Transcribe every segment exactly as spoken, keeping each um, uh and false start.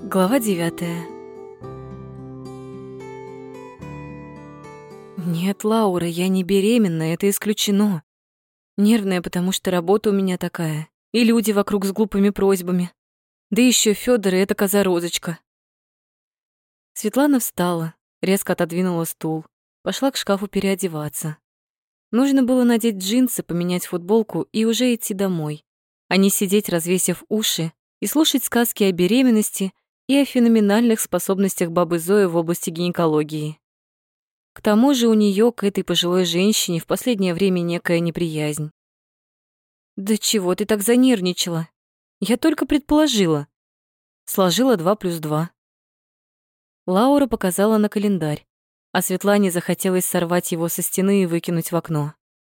Глава девятая. Нет, Лаура, я не беременна, это исключено. Нервная, потому что работа у меня такая, и люди вокруг с глупыми просьбами. Да еще Фёдор и эта коза-розочка. Светлана встала, резко отодвинула стул, пошла к шкафу переодеваться. Нужно было надеть джинсы, поменять футболку и уже идти домой, а не сидеть, развесив уши, и слушать сказки о беременности и о феноменальных способностях бабы Зои в области гинекологии. К тому же у нее к этой пожилой женщине в последнее время некая неприязнь. «Да чего ты так занервничала? Я только предположила». Сложила два плюс два. Лаура показала на календарь, а Светлане захотелось сорвать его со стены и выкинуть в окно.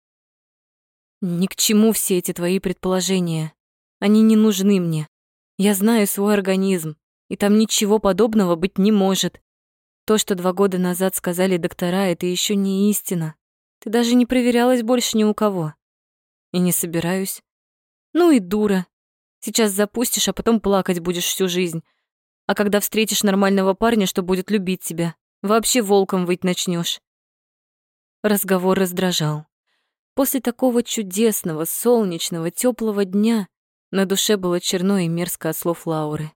«Ни к чему все эти твои предположения. Они не нужны мне. Я знаю свой организм, и там ничего подобного быть не может. То, что два года назад сказали доктора, это еще не истина. Ты даже не проверялась больше ни у кого. И не собираюсь. Ну и дура. Сейчас запустишь, а потом плакать будешь всю жизнь. А когда встретишь нормального парня, что будет любить тебя, вообще волком выть начнешь. Разговор раздражал. После такого чудесного, солнечного, теплого дня на душе было черно и мерзко от слов Лауры.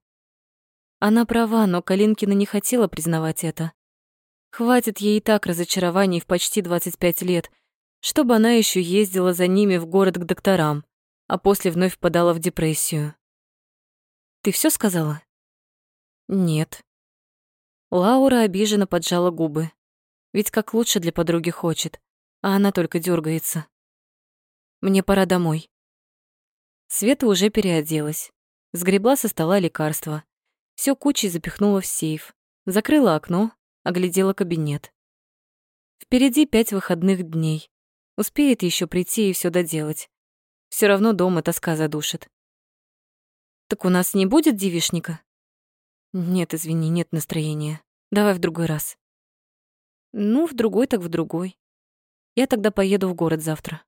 Она права, но Калинкина не хотела признавать это. Хватит ей и так разочарований в почти двадцать пять лет, чтобы она еще ездила за ними в город к докторам, а после вновь впадала в депрессию. «Ты все сказала?» «Нет». Лаура обиженно поджала губы. Ведь как лучше для подруги хочет, а она только дергается. «Мне пора домой». Света уже переоделась, сгребла со стола лекарства. Всё кучей запихнула в сейф, закрыла окно, оглядела кабинет. Впереди пять выходных дней. Успеет еще прийти и все доделать. Все равно дома тоска задушит. «Так у нас не будет девичника?» «Нет, извини, нет настроения. Давай в другой раз». «Ну, в другой так в другой. Я тогда поеду в город завтра».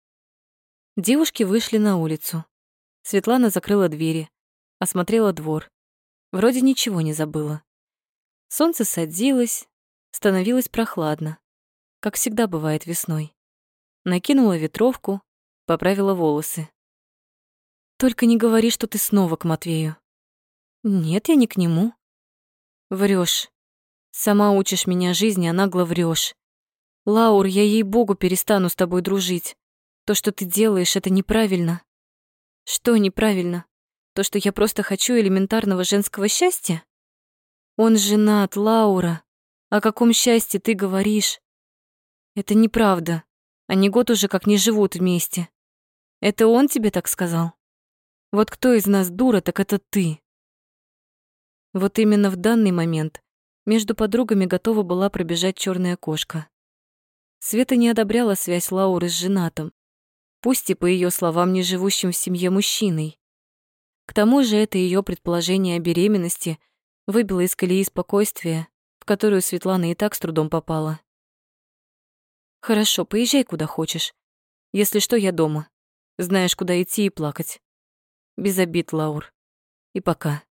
Девушки вышли на улицу. Светлана закрыла двери, осмотрела двор. Вроде ничего не забыла. Солнце садилось, становилось прохладно, как всегда бывает весной. Накинула ветровку, поправила волосы. «Только не говори, что ты снова к Матвею». «Нет, я не к нему». Врешь. Сама учишь меня жизни, а нагло врешь. Лаур, я ей-богу перестану с тобой дружить. То, что ты делаешь, это неправильно». «Что неправильно? То, что я просто хочу элементарного женского счастья? Он женат, Лаура. О каком счастье ты говоришь? Это неправда. Они год уже как не живут вместе. Это он тебе так сказал? Вот кто из нас дура, так это ты». Вот именно в данный момент между подругами готова была пробежать черная кошка. Света не одобряла связь Лауры с женатым, пусть и, по ее словам, не живущим в семье мужчиной. К тому же это ее предположение о беременности выбило из колеи спокойствия, в которую Светлана и так с трудом попала. «Хорошо, поезжай куда хочешь. Если что, я дома. Знаешь, куда идти и плакать. Без обид, Лаур. И пока».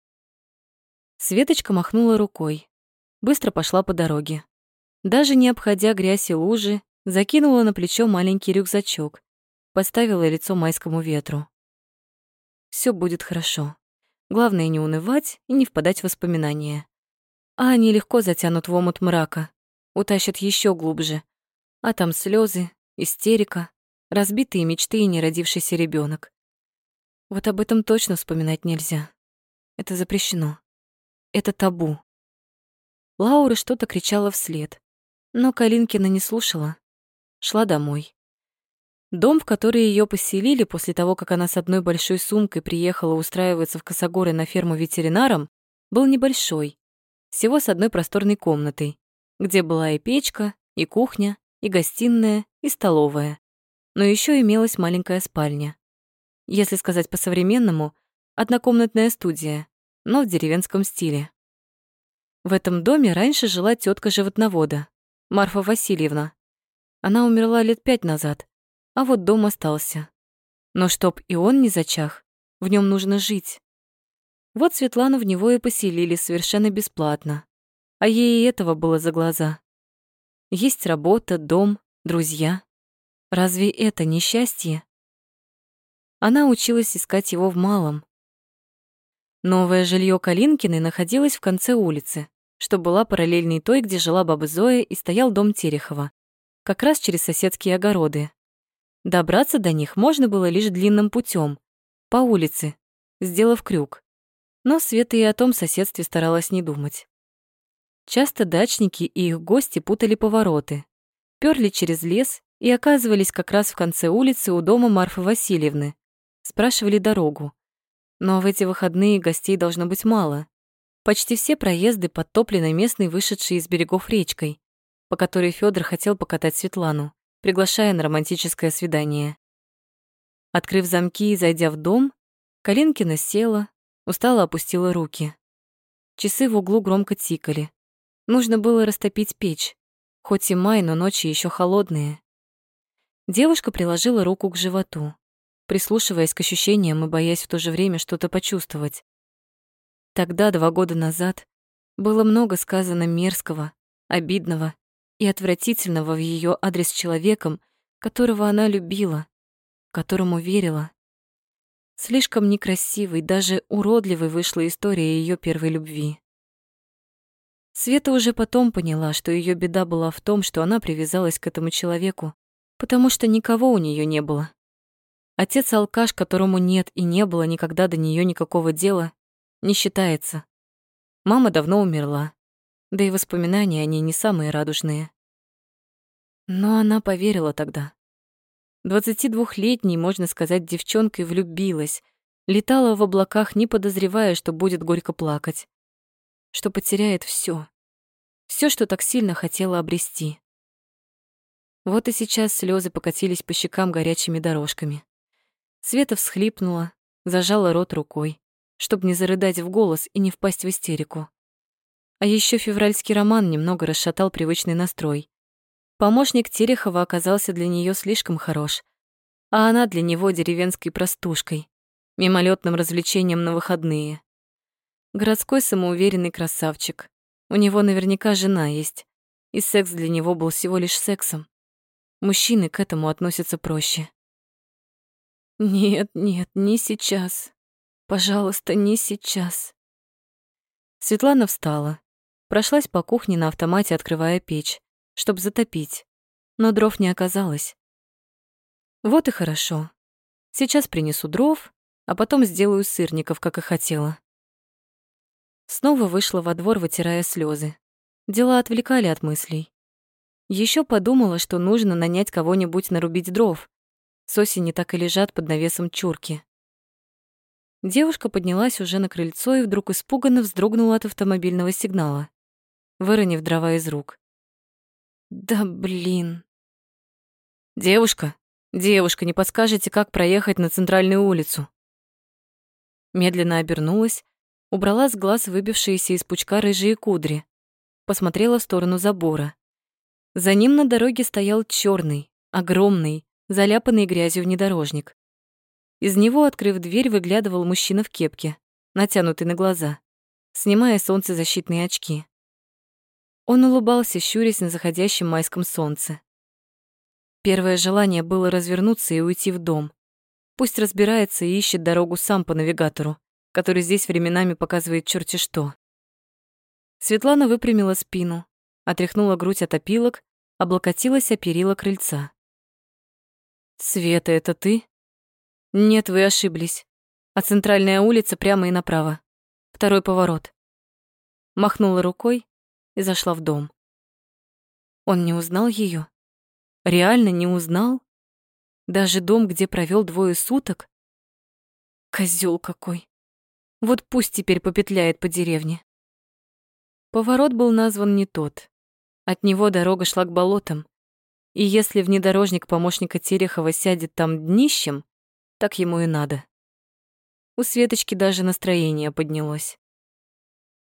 Светочка махнула рукой, быстро пошла по дороге. Даже не обходя грязь и лужи, закинула на плечо маленький рюкзачок, поставила лицо майскому ветру. Все будет хорошо. Главное не унывать и не впадать в воспоминания. А они легко затянут в омут мрака, утащат еще глубже. А там слезы, истерика, разбитые мечты и неродившийся ребенок. Вот об этом точно вспоминать нельзя. Это запрещено. Это табу. Лаура что-то кричала вслед, но Калинкина не слушала. Шла домой. Дом, в который ее поселили после того, как она с одной большой сумкой приехала устраиваться в Косогоры на ферму ветеринаром, был небольшой, всего с одной просторной комнатой, где была и печка, и кухня, и гостиная, и столовая. Но еще имелась маленькая спальня. Если сказать по-современному, однокомнатная студия, но в деревенском стиле. В этом доме раньше жила тетка животновода, Марфа Васильевна. Она умерла лет пять назад, а вот дом остался. Но чтоб и он не зачах, в нем нужно жить. Вот Светлану в него и поселили совершенно бесплатно. А ей и этого было за глаза. Есть работа, дом, друзья. Разве это не счастье? Она училась искать его в малом. Новое жилье Калинкиной находилось в конце улицы, что была параллельной той, где жила баба Зоя и стоял дом Терехова, как раз через соседские огороды. Добраться до них можно было лишь длинным путем, по улице, сделав крюк. Но Света и о том соседстве старалась не думать. Часто дачники и их гости путали повороты, пёрли через лес и оказывались как раз в конце улицы у дома Марфы Васильевны, спрашивали дорогу. Но в эти выходные гостей должно быть мало. Почти все проезды подтоплены местной вышедшей из берегов речкой, по которой Фёдор хотел покатать Светлану, приглашая на романтическое свидание. Открыв замки и зайдя в дом, Калинкина села, устало опустила руки. Часы в углу громко тикали. Нужно было растопить печь, хоть и май, но ночи еще холодные. Девушка приложила руку к животу, прислушиваясь к ощущениям и боясь в то же время что-то почувствовать. Тогда, два года назад, было много сказано мерзкого, обидного и отвратительного в ее адрес человеком, которого она любила, которому верила. Слишком некрасивой, даже уродливой вышла история ее первой любви. Света уже потом поняла, что ее беда была в том, что она привязалась к этому человеку, потому что никого у нее не было. Отец-алкаш, которому нет и не было никогда до нее никакого дела, не считается. Мама давно умерла, да и воспоминания о ней не самые радужные. Но она поверила тогда. Двадцатидвухлетней, можно сказать, девчонкой влюбилась, летала в облаках, не подозревая, что будет горько плакать, что потеряет все, все, что так сильно хотела обрести. Вот и сейчас слезы покатились по щекам горячими дорожками. Света всхлипнула, зажала рот рукой, чтобы не зарыдать в голос и не впасть в истерику. А еще февральский роман немного расшатал привычный настрой. Помощник Терехова оказался для нее слишком хорош, а она для него деревенской простушкой, мимолетным развлечением на выходные. Городской самоуверенный красавчик. У него наверняка жена есть, и секс для него был всего лишь сексом. Мужчины к этому относятся проще. Нет, нет, не сейчас. Пожалуйста, не сейчас. Светлана встала, прошлась по кухне на автомате, открывая печь, чтобы затопить, но дров не оказалось. Вот и хорошо. Сейчас принесу дров, а потом сделаю сырников, как и хотела. Снова вышла во двор, вытирая слезы. Дела отвлекали от мыслей. Еще подумала, что нужно нанять кого-нибудь нарубить дров. С осени так и лежат под навесом чурки. Девушка поднялась уже на крыльцо и вдруг испуганно вздрогнула от автомобильного сигнала, выронив дрова из рук. Да блин. Девушка, девушка, не подскажете, как проехать на центральную улицу? Медленно обернулась, убрала с глаз выбившиеся из пучка рыжие кудри, посмотрела в сторону забора. За ним на дороге стоял черный, огромный, заляпанный грязью внедорожник. Из него, открыв дверь, выглядывал мужчина в кепке, натянутый на глаза, снимая солнцезащитные очки. Он улыбался, щурясь на заходящем майском солнце. Первое желание было развернуться и уйти в дом. Пусть разбирается и ищет дорогу сам по навигатору, который здесь временами показывает черти что. Светлана выпрямила спину, отряхнула грудь от опилок, облокотилась о перила крыльца. «Света, это ты?» «Нет, вы ошиблись. А центральная улица прямо и направо. Второй поворот». Махнула рукой и зашла в дом. Он не узнал ее? Реально не узнал? Даже дом, где провел двое суток? Козёл какой. Вот пусть теперь попетляет по деревне. Поворот был назван не тот. От него дорога шла к болотам. И если внедорожник помощника Терехова сядет там днищем, так ему и надо. У Светочки даже настроение поднялось.